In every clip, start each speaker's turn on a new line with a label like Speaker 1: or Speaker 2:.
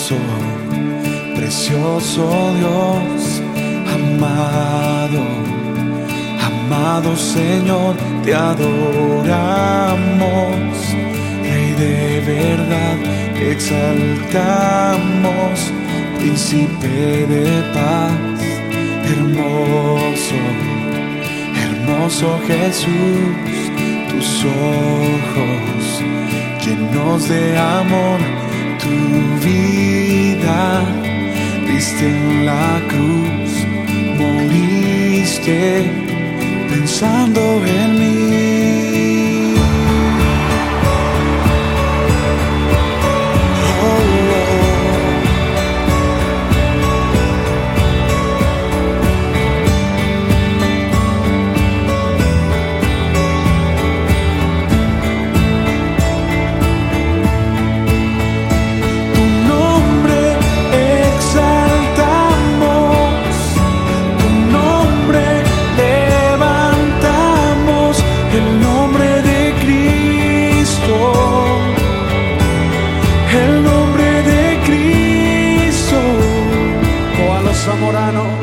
Speaker 1: hermoso, precioso Dios, amado, amado Señor, te adoramos, Rey de verdad, te exaltamos, Príncipe de paz, hermoso, hermoso Jesús, tus ojos llenos de amor, tu vida diste en la cruz, moriste pensando en mí. Zamorano.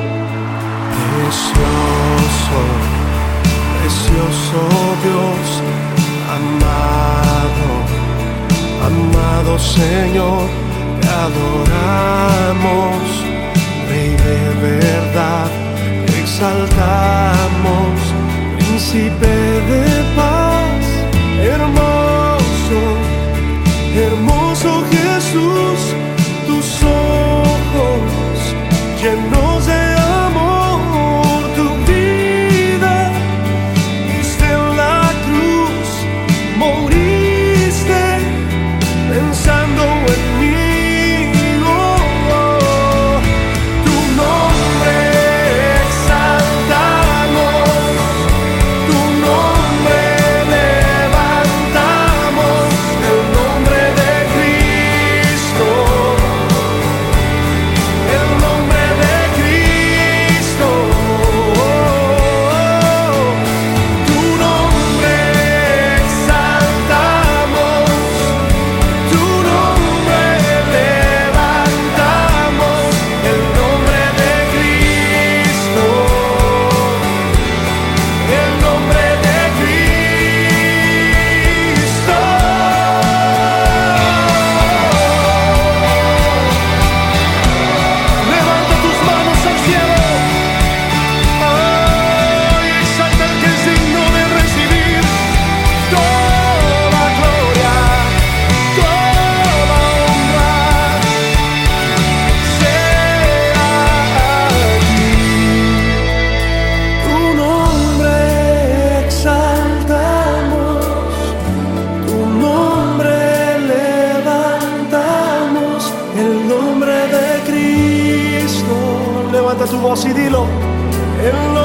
Speaker 1: Precioso, precioso Dios, amado, amado Señor, te adoramos, Rey de verdad, te exaltamos, Príncipe de paz, hermoso, hermoso Jesús, tus ojos llenos de amor, tu vida diste en la cruz, moriste pensando en mí. Tu nombre exaltamos, tu nombre levantamos, el nombre de Cristo. Levanta tu voz y dilo.